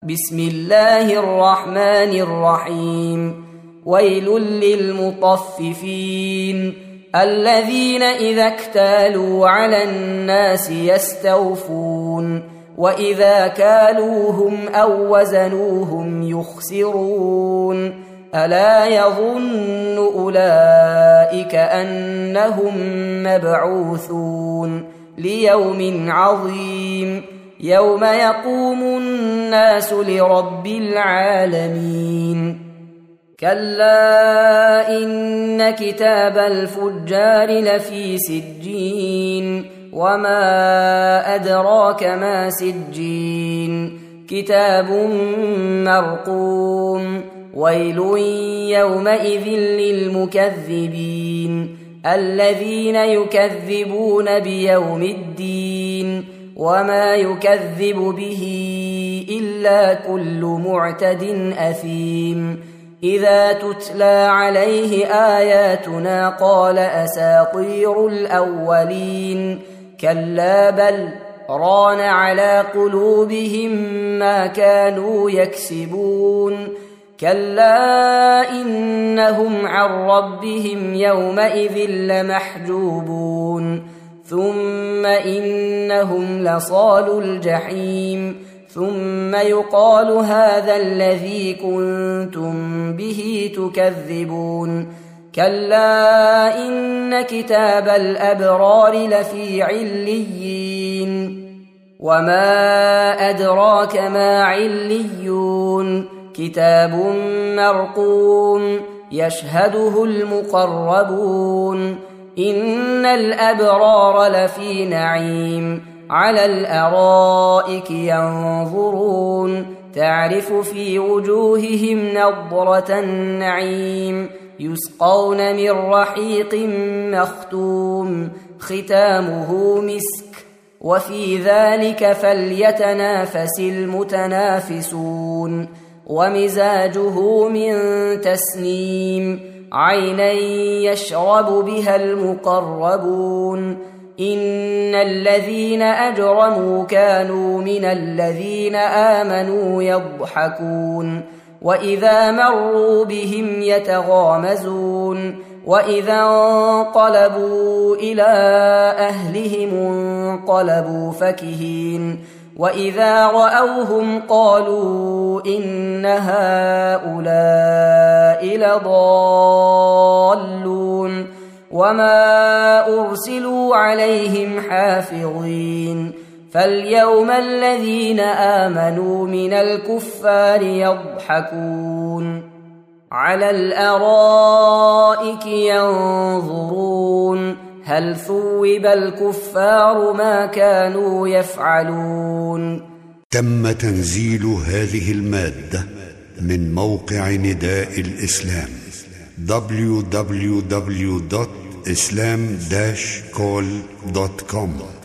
بسم الله الرحمن الرحيم. ويل للمطففين الذين إذا اكتالوا على الناس يستوفون وإذا كالوهم أو وزنوهم يخسرون ألا يظن أولئك أنهم مبعوثون ليوم عظيم يوم يقوم الناس لرب العالمين. كلا إن كتاب الفجار لفي سجين وما أدراك ما سجين كتاب مرقوم. ويل يومئذ للمكذبين الذين يكذبون بيوم الدين وما يكذب به إلا كل معتد أثيم. إذا تتلى عليه آياتنا قال أساطير الأولين كلا بل ران على قلوبهم ما كانوا يكسبون. كلا إنهم عن ربهم يومئذ لمحجوبون ثم إنهم لصالو الجحيم ثم يقال هذا الذي كنتم به تكذبون. كلا إن كتاب الأبرار لفي عليين وما أدراك ما عليون كتاب مرقوم يشهده المقربون. إن الأبرار لفي نعيم على الأرائك ينظرون تعرف في وجوههم نضرة النعيم يسقون من رحيق مختوم ختامه مسك وفي ذلك فليتنافس المتنافسون. ومزاجه من تسنيم عينا يشرب بها المقربون. إن الذين أجرموا كانوا من الذين آمنوا يضحكون وإذا مروا بهم يتغامزون وإذا انقلبوا إلى أهلهم انقلبوا فكهين وإذا رأوهم قالوا إن هؤلاء لضالون وما أرسلوا عليهم حافظين. فاليوم الذين آمنوا من الكفار يضحكون على الأرائك ينظرون هل ثوب الكفار ما كانوا يفعلون. تم تنزيل هذه المادة من موقع نداء الإسلام www.islam-call.com